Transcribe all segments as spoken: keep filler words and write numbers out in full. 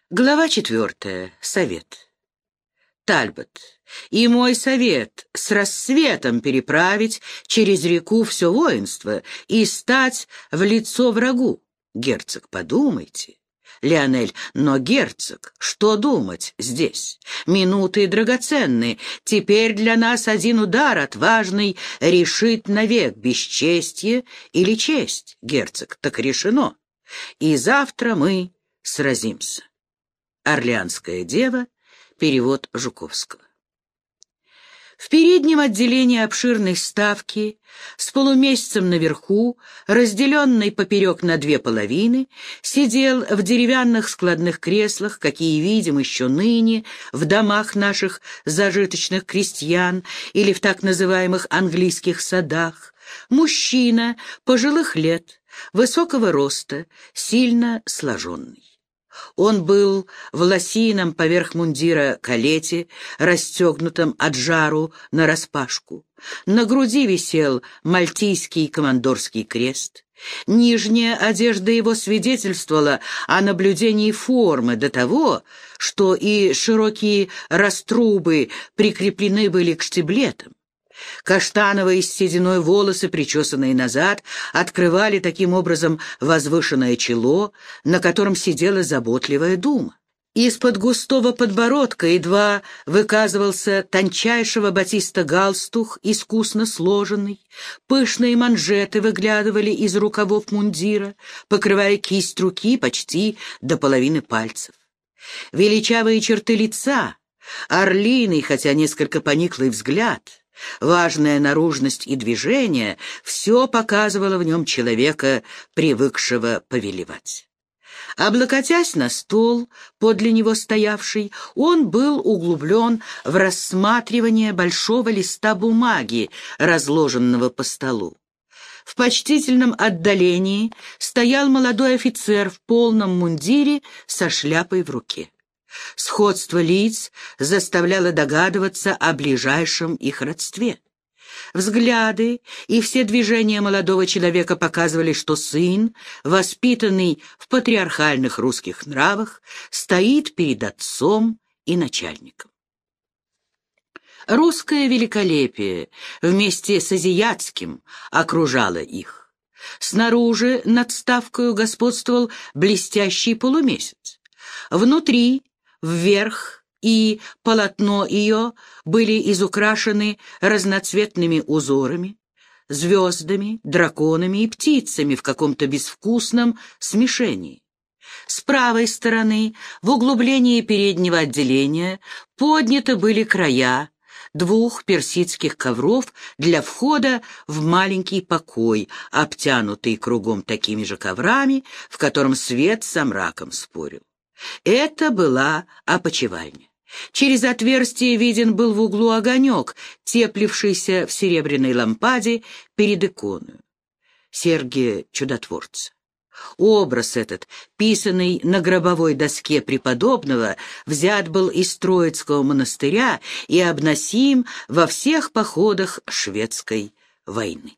Глава четвертая. Совет. Тальбот. И мой совет — с рассветом переправить через реку все воинство и стать в лицо врагу. Герцог, подумайте. Леонель, но, герцог, что думать здесь? Минуты драгоценны. Теперь для нас один удар отважный решит навек бесчестье или честь. Герцог, так решено. И завтра мы сразимся. Орлеанская дева. Перевод Жуковского. В переднем отделении обширной ставки, с полумесяцем наверху, разделенной поперек на две половины, сидел в деревянных складных креслах, какие видим еще ныне в домах наших зажиточных крестьян или в так называемых английских садах, мужчина пожилых лет, высокого роста, сильно сложенный. Он был в лосином поверх мундира калете, расстегнутом от жару нараспашку. На груди висел мальтийский командорский крест. Нижняя одежда его свидетельствовала о наблюдении формы до того, что и широкие раструбы прикреплены были к штиблетам. Каштановые с сединой волосы, причесанные назад, открывали таким образом возвышенное чело, на котором сидела заботливая дума. Из-под густого подбородка едва выказывался тончайшего батиста галстух, искусно сложенный, пышные манжеты выглядывали из рукавов мундира, покрывая кисть руки почти до половины пальцев. Величавые черты лица, орлиный, хотя несколько пониклый взгляд, важная наружность и движение — все показывало в нем человека, привыкшего повелевать. Облокотясь на стол, подле него стоявший, он был углублен в рассматривание большого листа бумаги, разложенного по столу. В почтительном отдалении стоял молодой офицер в полном мундире со шляпой в руке. Сходство лиц заставляло догадываться о ближайшем их родстве. Взгляды и все движения молодого человека показывали, что сын, воспитанный в патриархальных русских нравах, стоит перед отцом и начальником. Русское великолепие вместе с азиатским окружало их. Снаружи над ставкою господствовал блестящий полумесяц. Внутри, вверх и полотно ее были изукрашены разноцветными узорами, звездами, драконами и птицами в каком-то безвкусном смешении. С правой стороны, в углублении переднего отделения, подняты были края двух персидских ковров для входа в маленький покой, обтянутый кругом такими же коврами, в котором свет со мраком спорил. Это была опочивальня. Через отверстие виден был в углу огонек, теплившийся в серебряной лампаде перед иконою Сергия Чудотворца. Образ этот, писанный на гробовой доске преподобного, взят был из Троицкого монастыря и обносим во всех походах шведской войны.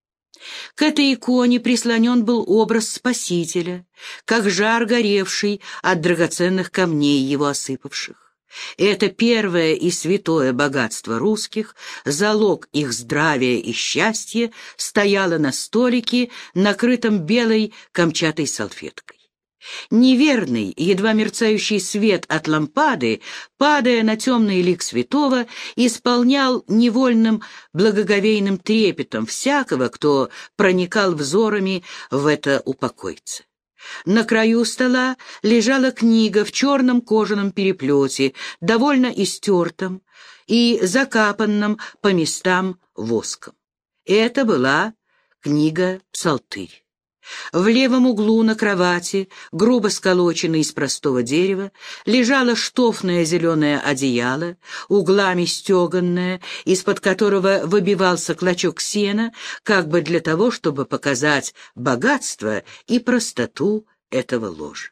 К этой иконе прислонен был образ Спасителя, как жар горевший от драгоценных камней его осыпавших. Это первое и святое богатство русских, залог их здравия и счастья, стояло на столике, накрытом белой камчатой салфеткой. Неверный, едва мерцающий свет от лампады, падая на темный лик святого, исполнял невольным благоговейным трепетом всякого, кто проникал взорами в это упокойце. На краю стола лежала книга в черном кожаном переплете, довольно истертом и закапанном по местам воском. Это была книга «Псалтырь». В левом углу на кровати, грубо сколоченной из простого дерева, лежало штофное зеленое одеяло, углами стеганное, из-под которого выбивался клочок сена, как бы для того, чтобы показать богатство и простоту этого ложа.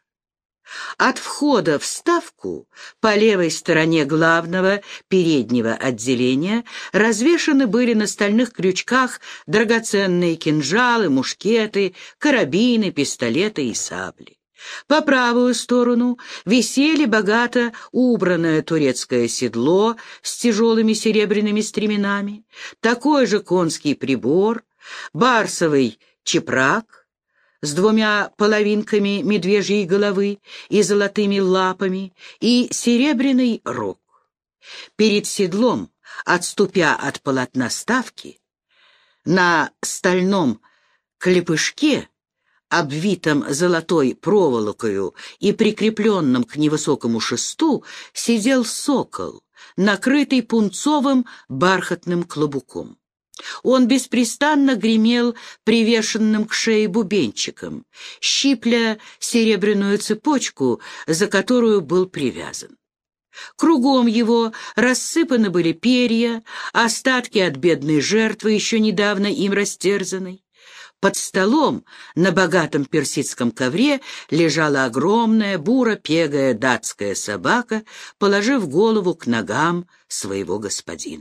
От входа в ставку по левой стороне главного переднего отделения развешаны были на стальных крючках драгоценные кинжалы, мушкеты, карабины, пистолеты и сабли. По правую сторону висели богато убранное турецкое седло с тяжелыми серебряными стременами, такой же конский прибор, барсовый чепрак с двумя половинками медвежьей головы и золотыми лапами и серебряный рог. Перед седлом, отступя от полотна ставки, на стальном клепышке, обвитом золотой проволокою и прикрепленном к невысокому шесту, сидел сокол, накрытый пунцовым бархатным клобуком. Он беспрестанно гремел привешенным к шее бубенчиком, щипля серебряную цепочку, за которую был привязан. Кругом его рассыпаны были перья, остатки от бедной жертвы, еще недавно им растерзанной. Под столом на богатом персидском ковре лежала огромная буро-пегая датская собака, положив голову к ногам своего господина.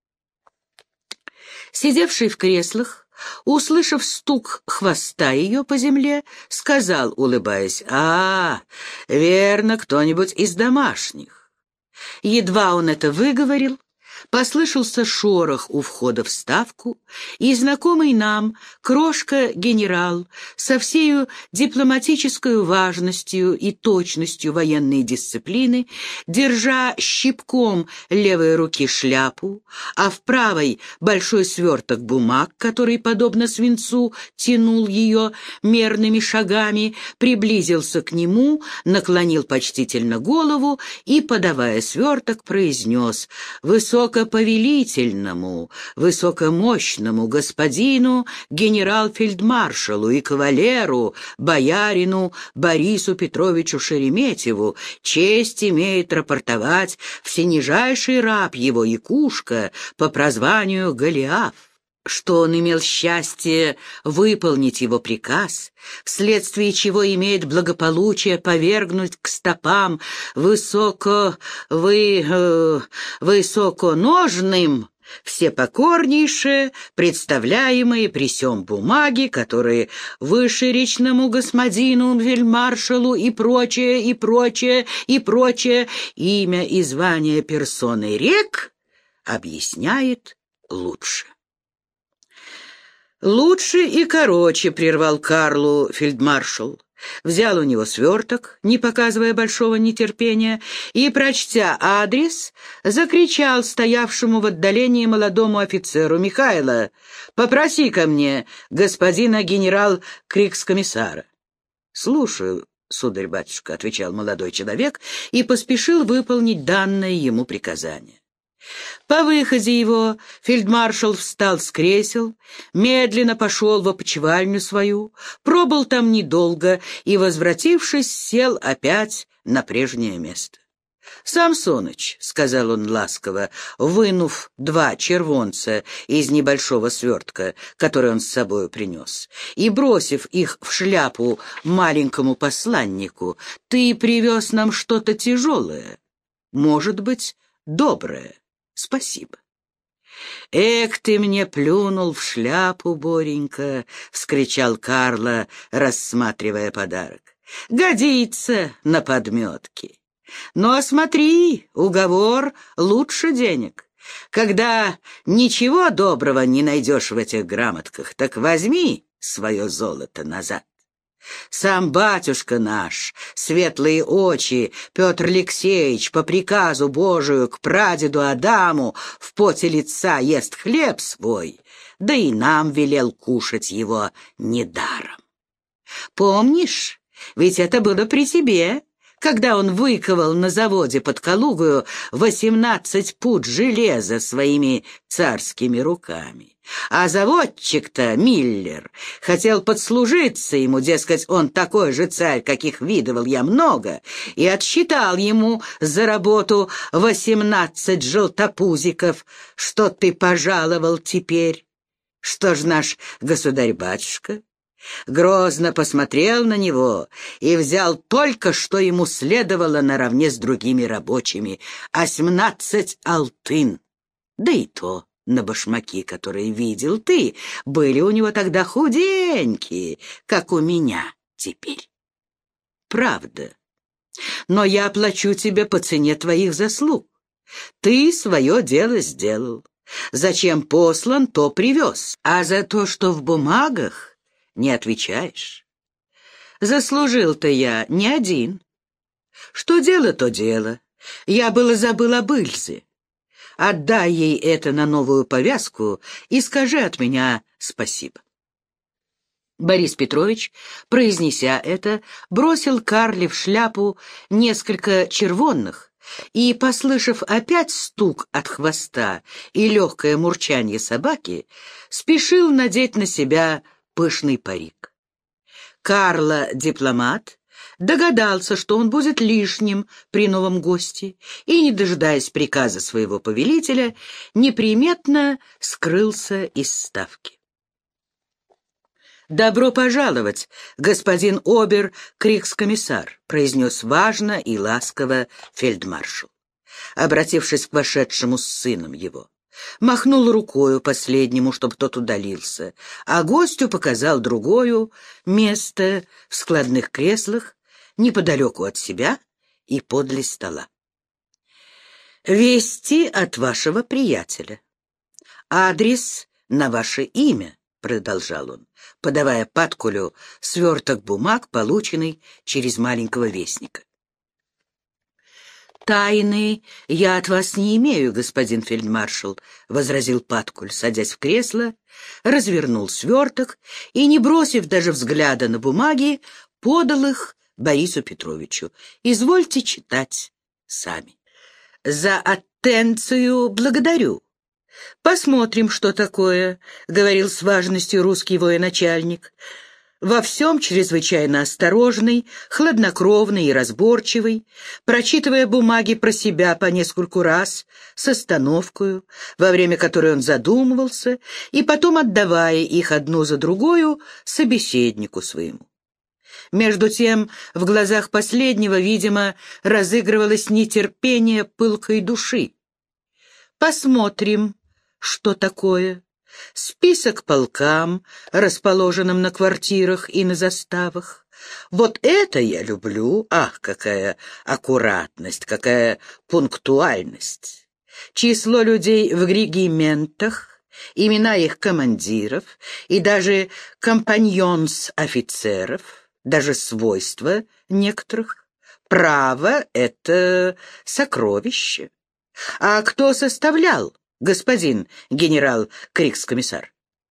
Сидевший в креслах, услышав стук хвоста ее по земле, сказал, улыбаясь: «А, верно, кто-нибудь из домашних». Едва он это выговорил, послышался шорох у входа в ставку, и знакомый нам крошка-генерал со всею дипломатической важностью и точностью военной дисциплины, держа щипком левой руки шляпу, а в правой большой сверток бумаг, который, подобно свинцу, тянул ее мерными шагами, приблизился к нему, наклонил почтительно голову и, подавая сверток, произнес: «Высокоповелительному, высокомощному господину генерал-фельдмаршалу и кавалеру, боярину Борису Петровичу Шереметьеву честь имеет рапортовать всенижайший раб его Якушка по прозванию Голиаф, что он имел счастье выполнить его приказ, вследствие чего имеет благополучие повергнуть к стопам высоко... вы... Э, высоконожным все покорнейшие, представляемые при сём бумаги, которые вышеречному господину фельдмаршалу и прочее, и прочее, и прочее, имя и звание персоны рек объясняет лучше». «Лучше и короче», — прервал Карлу фельдмаршал. Взял у него сверток, не показывая большого нетерпения, и, прочтя адрес, закричал стоявшему в отдалении молодому офицеру: «Михайло, попроси ко мне господина генерал-крикс-комиссара». «Слушаю, сударь-батюшка», — отвечал молодой человек и поспешил выполнить данное ему приказание. По выходе его фельдмаршал встал с кресел, медленно пошел в опочивальню свою, пробыл там недолго и, возвратившись, сел опять на прежнее место. «Самсоныч», — сказал он ласково, вынув два червонца из небольшого свертка, который он с собою принес, и бросив их в шляпу маленькому посланнику: «Ты привез нам что-то тяжелое, может быть, доброе. Спасибо». «Эк, ты мне плюнул в шляпу, Боренька!» — вскричал Карло, рассматривая подарок. «Годится на подметки. Но смотри, уговор лучше денег. Когда ничего доброго не найдешь в этих грамотках, так возьми свое золото назад. Сам батюшка наш, светлые очи, Петр Алексеевич, по приказу Божию к прадеду Адаму в поте лица ест хлеб свой, да и нам велел кушать его недаром. Помнишь, ведь это было при тебе, когда он выковал на заводе под Калугою восемнадцать пуд железа своими царскими руками. А заводчик-то, Миллер, хотел подслужиться ему, дескать, он такой же царь, каких видывал я много, и отсчитал ему за работу восемнадцать желтопузиков. Что ты пожаловал теперь? Что ж наш государь-батюшка?» Грозно посмотрел на него и взял только, что ему следовало наравне с другими рабочими — осьмнадцать алтын. Да и то на башмаки, которые видел ты, были у него тогда худенькие, как у меня теперь. правда. Но я плачу тебе по цене твоих заслуг. Ты свое дело сделал. Зачем послан, то привез. А за то, что в бумагах, не отвечаешь. Заслужил-то я не один. Что дело, то дело. Я было забыл об Ильзе. Отдай ей это на новую повязку и скажи от меня спасибо. Борис Петрович, произнеся это, бросил Карле в шляпу несколько червонных и, послышав опять стук от хвоста и легкое мурчанье собаки, спешил надеть на себя пышный парик. Карло-дипломат догадался, что он будет лишним при новом госте, и, не дожидаясь приказа своего повелителя, неприметно скрылся из ставки. «Добро пожаловать, господин обер-крикскомиссар», — произнес важно и ласково фельдмаршал, обратившись к вошедшему с сыном его. Махнул рукою последнему, чтобы тот удалился, а гостю показал другое место в складных креслах неподалеку от себя и подле стола. «Вести от вашего приятеля. Адрес на ваше имя», — продолжал он, подавая Паткулю сверток бумаг, полученный через маленького вестника. «Тайны я от вас не имею, господин фельдмаршал», — возразил Паткуль, садясь в кресло, развернул сверток и, не бросив даже взгляда на бумаги, подал их Борису Петровичу. «Извольте читать сами». «За аттенцию благодарю. Посмотрим, что такое», — говорил с важностью русский военачальник. Во всем чрезвычайно осторожный, хладнокровный и разборчивый, прочитывая бумаги про себя по нескольку раз, с остановкою, во время которой он задумывался, и потом отдавая их одну за другою собеседнику своему. Между тем, в глазах последнего, видимо, разыгрывалось нетерпение пылкой души. «Посмотрим, что такое. Список полкам, расположенным на квартирах и на заставах. Вот это я люблю. Ах, какая аккуратность, какая пунктуальность. Число людей в региментах, имена их командиров и даже компаньонс-офицеров, даже свойства некоторых. Право — это сокровище. А кто составлял, господин генерал-крикскомиссар?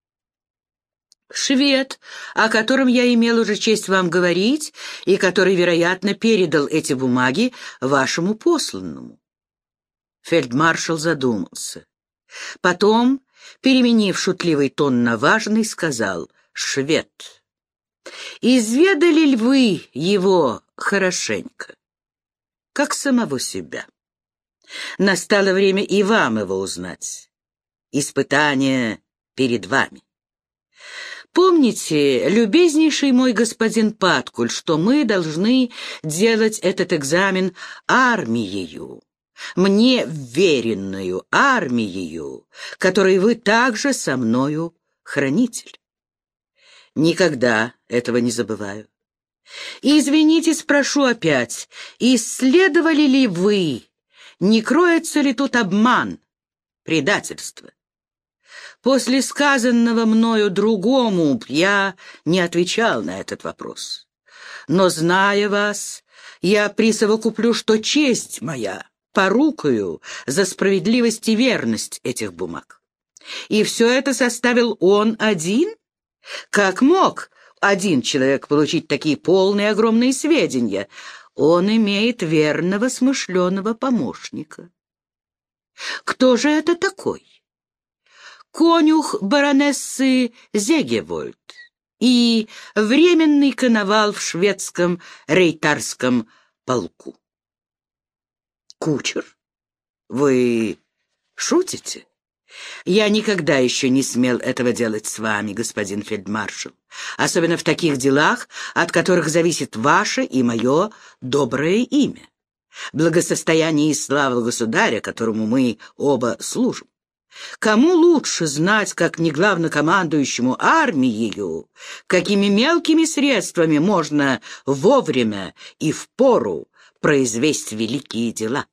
Швед, о котором я имел уже честь вам говорить, и который, вероятно, передал эти бумаги вашему посланному. Фельдмаршал задумался. Потом, переменив шутливый тон на важный, сказал: «Швед, изведали ли вы его хорошенько, как самого себя? Настало время и вам его узнать. Испытание перед вами. Помните, любезнейший мой господин Паткуль, что мы должны делать этот экзамен армиею, мне вверенную армиею, которой вы также со мною хранитель. Никогда этого не забываю. И, извините, спрошу опять, исследовали ли вы, не кроется ли тут обман, предательство? После сказанного мною другому я не отвечал на этот вопрос. Но, зная вас, я присовокуплю, что честь моя порукою за справедливость и верность этих бумаг. И все это составил он один? Как мог один человек получить такие полные огромные сведения? Он имеет верного, смышленого помощника. Кто же это такой? Конюх баронессы Зегевольд и временный коновал в шведском рейтарском полку. Кучер? Вы шутите? Я никогда еще не смел этого делать с вами, господин фельдмаршал, особенно в таких делах, от которых зависит ваше и мое доброе имя, благосостояние и слава государя, которому мы оба служим. Кому лучше знать, как не главнокомандующему армией, какими мелкими средствами можно вовремя и впору произвести великие дела?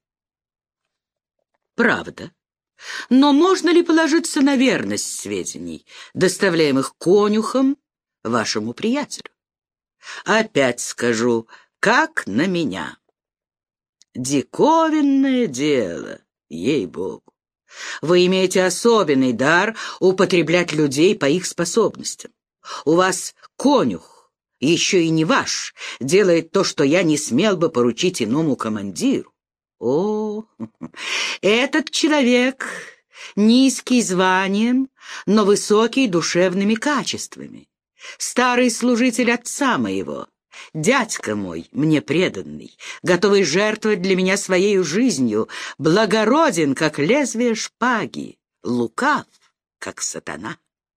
Правда. Но можно ли положиться на верность сведений, доставляемых конюхом вашему приятелю? Опять скажу, как на меня. Диковинное дело, ей-богу. Вы имеете особенный дар употреблять людей по их способностям. У вас конюх, еще и не ваш, делает то, что я не смел бы поручить иному командиру. О, этот человек низкий званием, но высокий душевными качествами. Старый служитель отца моего, дядька мой, мне преданный, готовый жертвовать для меня своею жизнью, благороден, как лезвие шпаги, лукав, как сатана.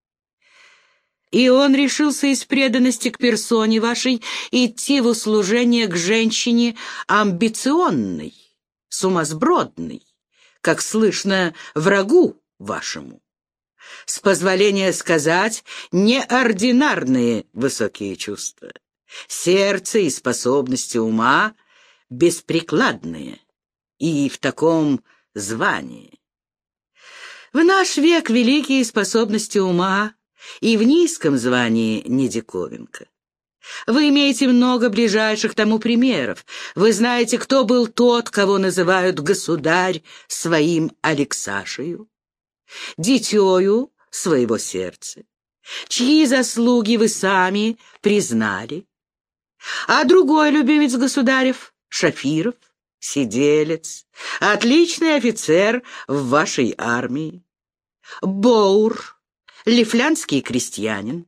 И он решился из преданности к персоне вашей идти в услужение к женщине амбиционной, сумасбродной, как слышно, врагу вашему. С позволения сказать, неординарные высокие чувства. Сердце и способности ума беспрекладные, и в таком звании. В наш век великие способности ума и в низком звании не диковинка. Вы имеете много ближайших тому примеров. Вы знаете, кто был тот, кого называют государь своим Алексашею, дитёю своего сердца, чьи заслуги вы сами признали. А другой любимец государев, Шафиров, сиделец, отличный офицер в вашей армии. Боур, лифлянский крестьянин.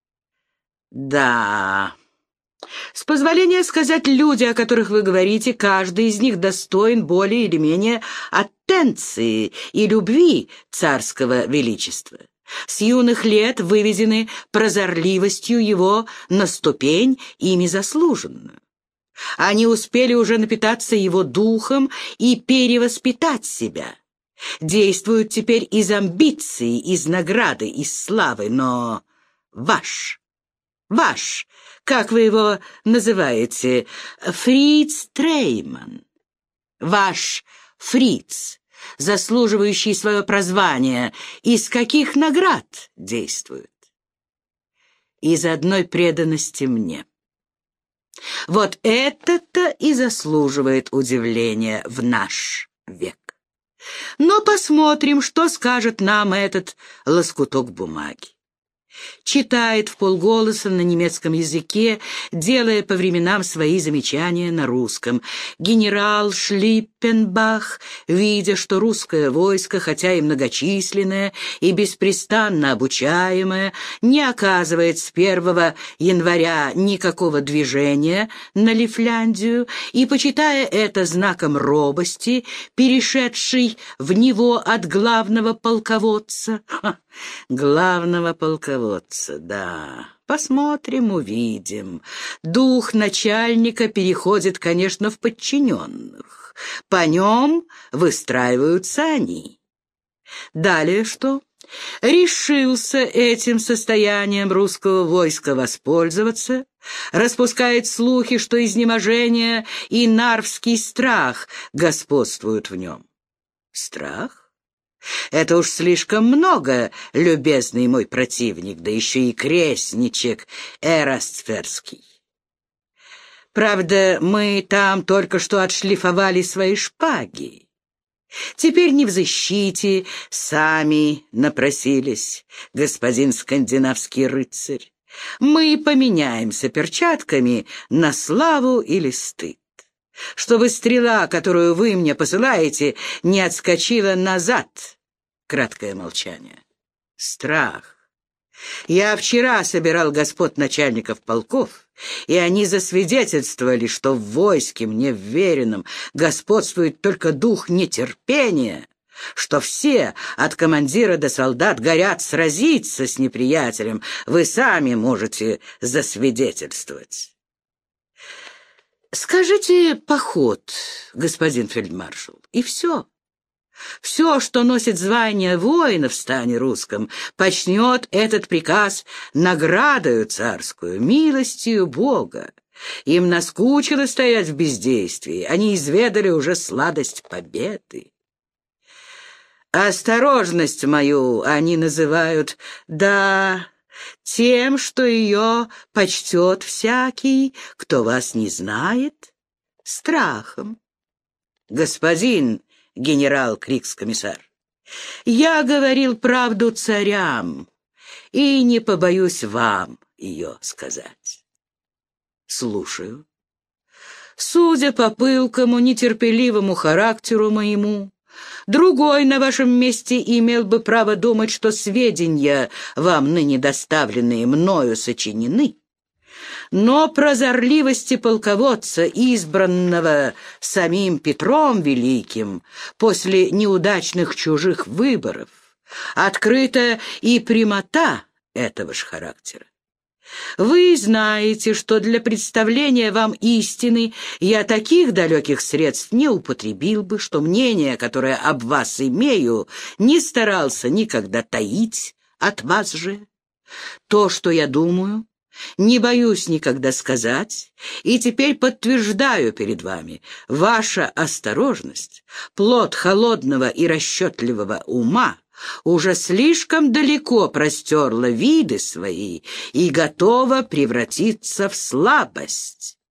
Да, с позволения сказать, люди, о которых вы говорите, каждый из них достоин более или менее аттенции и любви царского величества. С юных лет выведены прозорливостью его на ступень, ими заслуженную. Они успели уже напитаться его духом и перевоспитать себя. Действуют теперь из амбиции, из награды, из славы, но ваш... Ваш, как вы его называете, Фриц Трейман. Ваш Фриц, заслуживающий свое прозвание, из каких наград действует? Из одной преданности мне. Вот это-то и заслуживает удивления в наш век. Но посмотрим, что скажет нам этот лоскуток бумаги. Читает вполголоса на немецком языке, делая по временам свои замечания на русском. Генерал Шлиппенбах, видя, что русское войско, хотя и многочисленное и беспрестанно обучаемое, не оказывает с первого января никакого движения на Лифляндию, и, почитая это знаком робости, перешедший в него от главного полководца, ха, главного полководца, да, посмотрим, увидим. Дух начальника переходит, конечно, в подчиненных. По нем выстраиваются они. Далее что? Решился этим состоянием русского войска воспользоваться, распускает слухи, что изнеможение и нарвский страх господствуют в нем. Страх? Это уж слишком много, любезный мой противник, да еще и крестничек Эрастферский. Правда, мы там только что отшлифовали свои шпаги. Теперь не в защите, сами напросились, господин скандинавский рыцарь. Мы поменяемся перчатками на славу или стыд, чтобы стрела, которую вы мне посылаете, не отскочила назад. Краткое молчание. Страх. Я вчера собирал господ начальников полков, и они засвидетельствовали, что в войске мне вверенном господствует только дух нетерпения, что все, от командира до солдат, горят сразиться с неприятелем. Вы сами можете засвидетельствовать. Скажите «поход», господин фельдмаршал, и все. Все, что носит звание воина в стане русском, почнет этот приказ наградою царскую, милостью Бога. Им наскучило стоять в бездействии, они изведали уже сладость победы. Осторожность мою они называют, да, тем, что ее почтет всякий, кто вас не знает, страхом. Господин генерал-крикс-комиссар, я говорил правду царям и не побоюсь вам ее сказать. Слушаю. Судя по пылкому, нетерпеливому характеру моему, другой на вашем месте имел бы право думать, что сведения, вам ныне доставленные мною, сочинены. Но прозорливости полководца, избранного самим Петром Великим после неудачных чужих выборов, открыта и прямота этого ж характера. Вы знаете, что для представления вам истины я таких далеких средств не употребил бы, что мнение, которое об вас имею, не старался никогда таить от вас же. То, что я думаю, не боюсь никогда сказать, и теперь подтверждаю перед вами: ваша осторожность, плод холодного и расчетливого ума, уже слишком далеко простерла виды свои и готова превратиться в слабость.